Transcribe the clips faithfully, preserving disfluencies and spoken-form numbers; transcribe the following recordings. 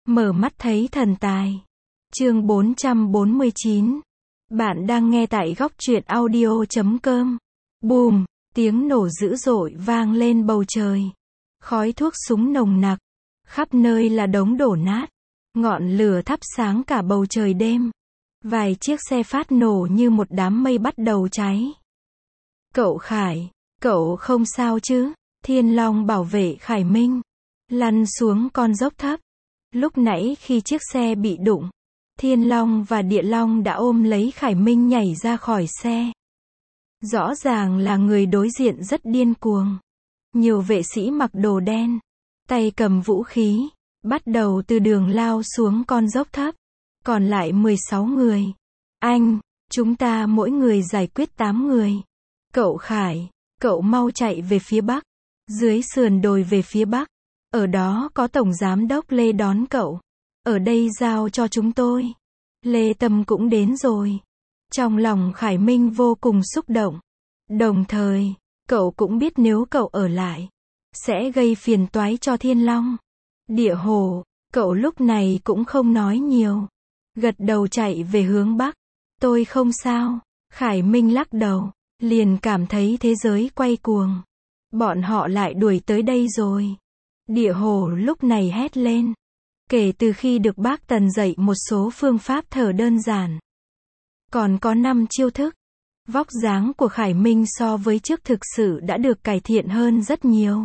Mở mắt thấy thần tài. Chương bốn trăm bốn mươi chín. Bạn đang nghe tại góc truyện audio chấm com. Bùm, tiếng nổ dữ dội vang lên bầu trời. Khói thuốc súng nồng nặc, khắp nơi là đống đổ nát. Ngọn lửa thắp sáng cả bầu trời đêm. Vài chiếc xe phát nổ như một đám mây bắt đầu cháy. Cậu Khải, cậu không sao chứ? Thiên Long bảo vệ Khải Minh lăn xuống con dốc thấp. Lúc nãy khi chiếc xe bị đụng, Thiên Long và Địa Long đã ôm lấy Khải Minh nhảy ra khỏi xe. Rõ ràng là người đối diện rất điên cuồng. Nhiều vệ sĩ mặc đồ đen, tay cầm vũ khí, bắt đầu từ đường lao xuống con dốc thấp. Còn lại mười sáu người. Anh, chúng ta mỗi người giải quyết tám người. Cậu Khải, cậu mau chạy về phía bắc. Dưới sườn đồi về phía bắc. Ở đó có Tổng Giám đốc Lê đón cậu. Ở đây giao cho chúng tôi. Lê Tâm cũng đến rồi. Trong lòng Khải Minh vô cùng xúc động. Đồng thời, cậu cũng biết nếu cậu ở lại, sẽ gây phiền toái cho Thiên Long. Địa Hồ, cậu lúc này cũng không nói nhiều. Gật đầu chạy về hướng bắc. Tôi không sao. Khải Minh lắc đầu. Liền cảm thấy thế giới quay cuồng. Bọn họ lại đuổi tới đây rồi. Địa Hồ lúc này hét lên. Kể từ khi được bác Tần dạy một số phương pháp thở đơn giản, còn có năm chiêu thức, vóc dáng của Khải Minh so với trước thực sự đã được cải thiện hơn rất nhiều.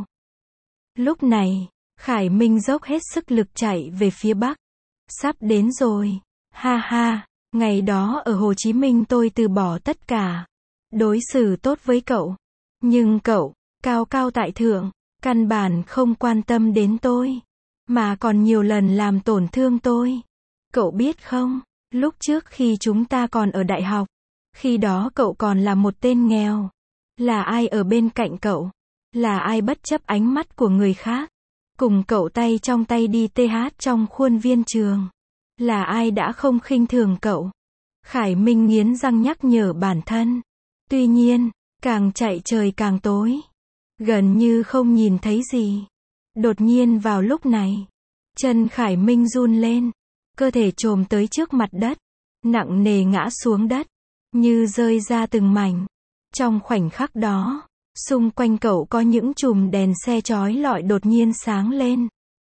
Lúc này, Khải Minh dốc hết sức lực chạy về phía bắc. Sắp đến rồi. Ha ha, ngày đó ở Hồ Chí Minh tôi từ bỏ tất cả. Đối xử tốt với cậu. Nhưng cậu, cao cao tại thượng, căn bản không quan tâm đến tôi. Mà còn nhiều lần làm tổn thương tôi. Cậu biết không, lúc trước khi chúng ta còn ở đại học, khi đó cậu còn là một tên nghèo. Là ai ở bên cạnh cậu? Là ai bất chấp ánh mắt của người khác? Cùng cậu tay trong tay đi tê hát trong khuôn viên trường? Là ai đã không khinh thường cậu? Khải Minh nghiến răng nhắc nhở bản thân. Tuy nhiên, càng chạy trời càng tối. Gần như không nhìn thấy gì. Đột nhiên vào lúc này, chân Khải Minh run lên. Cơ thể chồm tới trước mặt đất. Nặng nề ngã xuống đất. Như rơi ra từng mảnh. Trong khoảnh khắc đó, xung quanh cậu có những chùm đèn xe chói lọi đột nhiên sáng lên.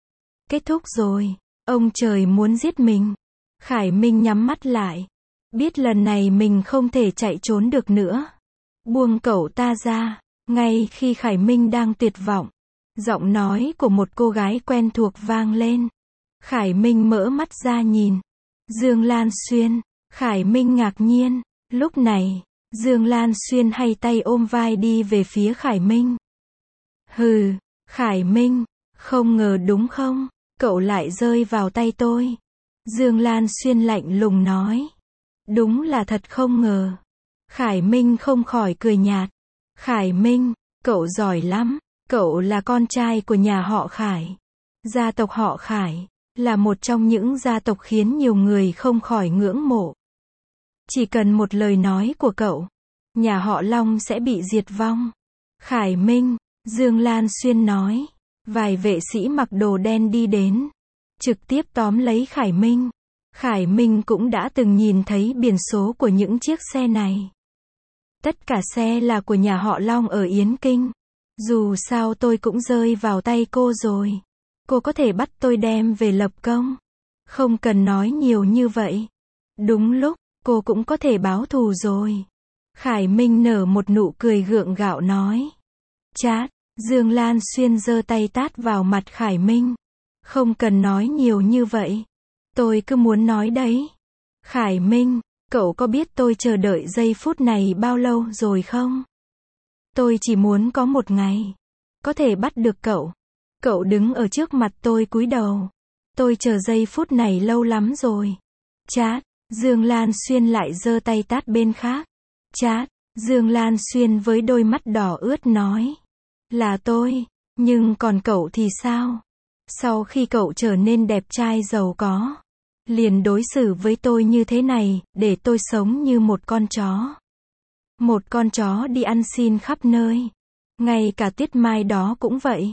Kết thúc rồi. Ông trời muốn giết mình. Khải Minh nhắm mắt lại. Biết lần này mình không thể chạy trốn được nữa. Buông cậu ta ra. Ngay khi Khải Minh đang tuyệt vọng, giọng nói của một cô gái quen thuộc vang lên. Khải Minh mở mắt ra nhìn. Dương Lan Xuyên. Khải Minh ngạc nhiên. Lúc này, Dương Lan Xuyên hay tay ôm vai đi về phía Khải Minh. Hừ, Khải Minh, không ngờ đúng không? Cậu lại rơi vào tay tôi. Dương Lan Xuyên lạnh lùng nói. Đúng là thật không ngờ. Khải Minh không khỏi cười nhạt. Khải Minh, cậu giỏi lắm. Cậu là con trai của nhà họ Khải. Gia tộc họ Khải là một trong những gia tộc khiến nhiều người không khỏi ngưỡng mộ. Chỉ cần một lời nói của cậu, nhà họ Long sẽ bị diệt vong. Khải Minh, Dương Lan Xuyên nói. Vài vệ sĩ mặc đồ đen đi đến, trực tiếp tóm lấy Khải Minh. Khải Minh cũng đã từng nhìn thấy biển số của những chiếc xe này. Tất cả xe là của nhà họ Long ở Yến Kinh. Dù sao tôi cũng rơi vào tay cô rồi. Cô có thể bắt tôi đem về lập công. Không cần nói nhiều như vậy. Đúng lúc, cô cũng có thể báo thù rồi. Khải Minh nở một nụ cười gượng gạo nói. Chát, Dương Lan Xuyên giơ tay tát vào mặt Khải Minh. Không cần nói nhiều như vậy. Tôi cứ muốn nói đấy. Khải Minh, cậu có biết tôi chờ đợi giây phút này bao lâu rồi không? Tôi chỉ muốn có một ngày, có thể bắt được cậu. Cậu đứng ở trước mặt tôi cúi đầu. Tôi chờ giây phút này lâu lắm rồi. Chát, Dương Lan Xuyên lại giơ tay tát bên khác. Chát, Dương Lan Xuyên với đôi mắt đỏ ướt nói. Là tôi, nhưng còn cậu thì sao? Sau khi cậu trở nên đẹp trai giàu có, liền đối xử với tôi như thế này, để tôi sống như một con chó. Một con chó đi ăn xin khắp nơi. Ngay cả Tiết Mai đó cũng vậy.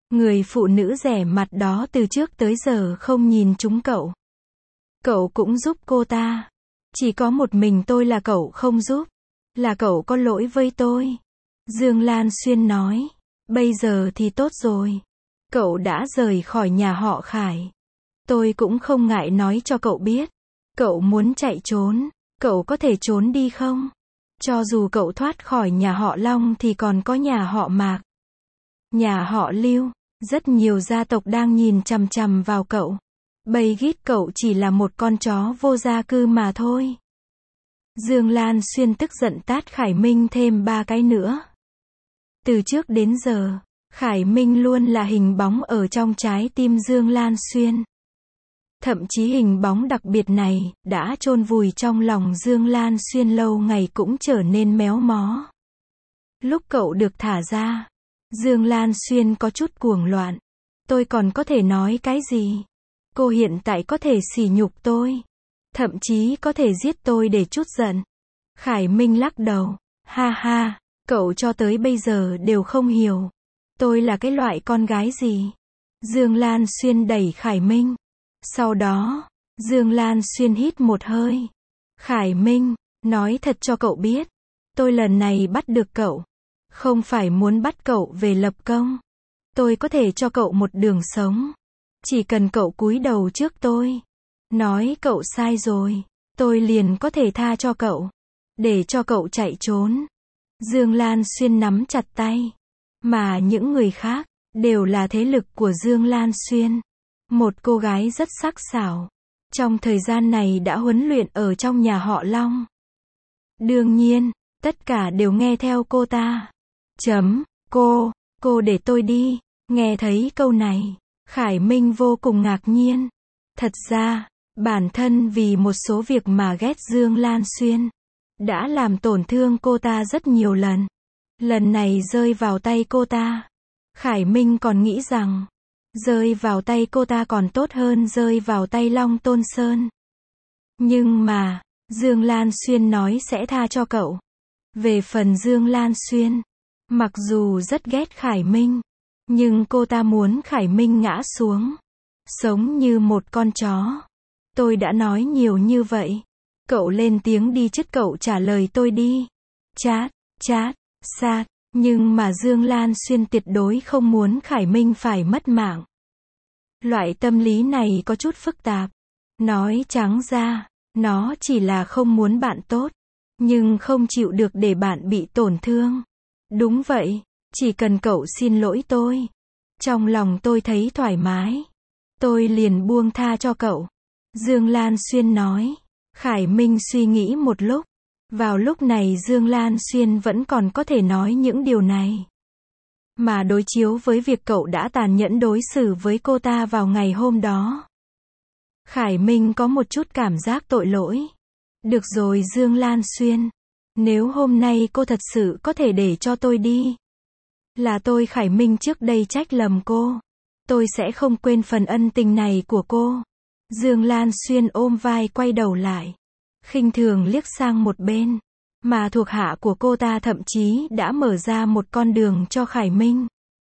Người phụ nữ rẻ mặt đó từ trước tới giờ không nhìn trúng cậu. Cậu cũng giúp cô ta. Chỉ có một mình tôi là cậu không giúp. Là cậu có lỗi với tôi. Dương Lan Xuyên nói. Bây giờ thì tốt rồi. Cậu đã rời khỏi nhà họ Khải. Tôi cũng không ngại nói cho cậu biết. Cậu muốn chạy trốn, cậu có thể trốn đi không? Cho dù cậu thoát khỏi nhà họ Long thì còn có nhà họ Mạc, nhà họ Lưu, rất nhiều gia tộc đang nhìn chằm chằm vào cậu. Bầy ghít cậu chỉ là một con chó vô gia cư mà thôi. Dương Lan Xuyên tức giận tát Khải Minh thêm ba cái nữa. Từ trước đến giờ, Khải Minh luôn là hình bóng ở trong trái tim Dương Lan Xuyên. Thậm chí hình bóng đặc biệt này, đã chôn vùi trong lòng Dương Lan Xuyên lâu ngày cũng trở nên méo mó. Lúc cậu được thả ra, Dương Lan Xuyên có chút cuồng loạn. Tôi còn có thể nói cái gì? Cô hiện tại có thể sỉ nhục tôi. Thậm chí có thể giết tôi để trút giận. Khải Minh lắc đầu. Ha ha, cậu cho tới bây giờ đều không hiểu. Tôi là cái loại con gái gì? Dương Lan Xuyên đẩy Khải Minh. Sau đó, Dương Lan Xuyên hít một hơi. Khải Minh, nói thật cho cậu biết. Tôi lần này bắt được cậu. Không phải muốn bắt cậu về lập công. Tôi có thể cho cậu một đường sống. Chỉ cần cậu cúi đầu trước tôi. Nói cậu sai rồi. Tôi liền có thể tha cho cậu. Để cho cậu chạy trốn. Dương Lan Xuyên nắm chặt tay. Mà những người khác, đều là thế lực của Dương Lan Xuyên. Một cô gái rất sắc sảo. Trong thời gian này đã huấn luyện ở trong nhà họ Long. Đương nhiên, tất cả đều nghe theo cô ta. Chấm, cô, cô để tôi đi. Nghe thấy câu này, Khải Minh vô cùng ngạc nhiên. Thật ra, bản thân vì một số việc mà ghét Dương Lan Xuyên. Đã làm tổn thương cô ta rất nhiều lần. Lần này rơi vào tay cô ta. Khải Minh còn nghĩ rằng, rơi vào tay cô ta còn tốt hơn rơi vào tay Long Tôn Sơn. Nhưng mà, Dương Lan Xuyên nói sẽ tha cho cậu. Về phần Dương Lan Xuyên, mặc dù rất ghét Khải Minh, nhưng cô ta muốn Khải Minh ngã xuống. Sống như một con chó. Tôi đã nói nhiều như vậy. Cậu lên tiếng đi chứ cậu trả lời tôi đi. Chát, chát, sát. Nhưng mà Dương Lan Xuyên tuyệt đối không muốn Khải Minh phải mất mạng. Loại tâm lý này có chút phức tạp. Nói trắng ra, nó chỉ là không muốn bạn tốt, nhưng không chịu được để bạn bị tổn thương. Đúng vậy, chỉ cần cậu xin lỗi tôi. Trong lòng tôi thấy thoải mái. Tôi liền buông tha cho cậu. Dương Lan Xuyên nói. Khải Minh suy nghĩ một lúc. Vào lúc này Dương Lan Xuyên vẫn còn có thể nói những điều này. Mà đối chiếu với việc cậu đã tàn nhẫn đối xử với cô ta vào ngày hôm đó. Khải Minh có một chút cảm giác tội lỗi. Được rồi Dương Lan Xuyên. Nếu hôm nay cô thật sự có thể để cho tôi đi. Là tôi Khải Minh trước đây trách lầm cô. Tôi sẽ không quên phần ân tình này của cô. Dương Lan Xuyên ôm vai quay đầu lại. Khinh thường liếc sang một bên. Mà thuộc hạ của cô ta thậm chí đã mở ra một con đường cho Khải Minh.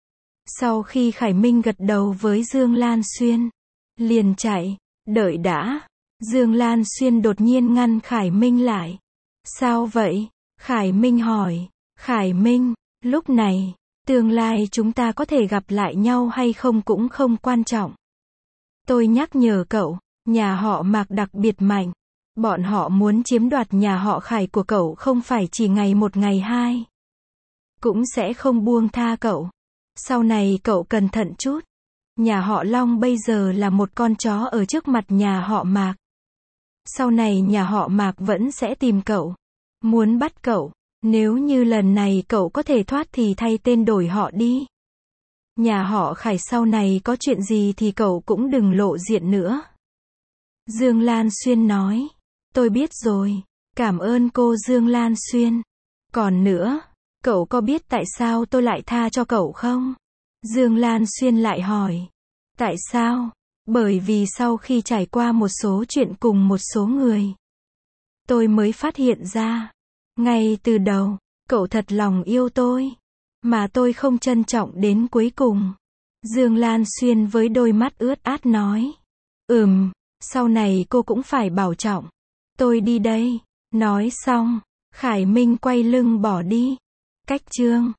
Sau khi Khải Minh gật đầu với Dương Lan Xuyên, liền chạy. Đợi đã. Dương Lan Xuyên đột nhiên ngăn Khải Minh lại. Sao vậy? Khải Minh hỏi. Khải Minh, lúc này, tương lai chúng ta có thể gặp lại nhau hay không cũng không quan trọng. Tôi nhắc nhở cậu, nhà họ Mạc đặc biệt mạnh. Bọn họ muốn chiếm đoạt nhà họ Khải của cậu không phải chỉ ngày một ngày hai. Cũng sẽ không buông tha cậu. Sau này cậu cẩn thận chút. Nhà họ Long bây giờ là một con chó ở trước mặt nhà họ Mạc. Sau này nhà họ Mạc vẫn sẽ tìm cậu. Muốn bắt cậu. Nếu như lần này cậu có thể thoát thì thay tên đổi họ đi. Nhà họ Khải sau này có chuyện gì thì cậu cũng đừng lộ diện nữa. Dương Lan Xuyên nói. Tôi biết rồi. Cảm ơn cô Dương Lan Xuyên. Còn nữa, cậu có biết tại sao tôi lại tha cho cậu không? Dương Lan Xuyên lại hỏi. Tại sao? Bởi vì sau khi trải qua một số chuyện cùng một số người, tôi mới phát hiện ra. Ngay từ đầu, cậu thật lòng yêu tôi. Mà tôi không trân trọng đến cuối cùng. Dương Lan Xuyên với đôi mắt ướt át nói. Ừm, sau này cô cũng phải bảo trọng. Tôi đi đây. Nói xong, Khải Minh quay lưng bỏ đi. Cách chương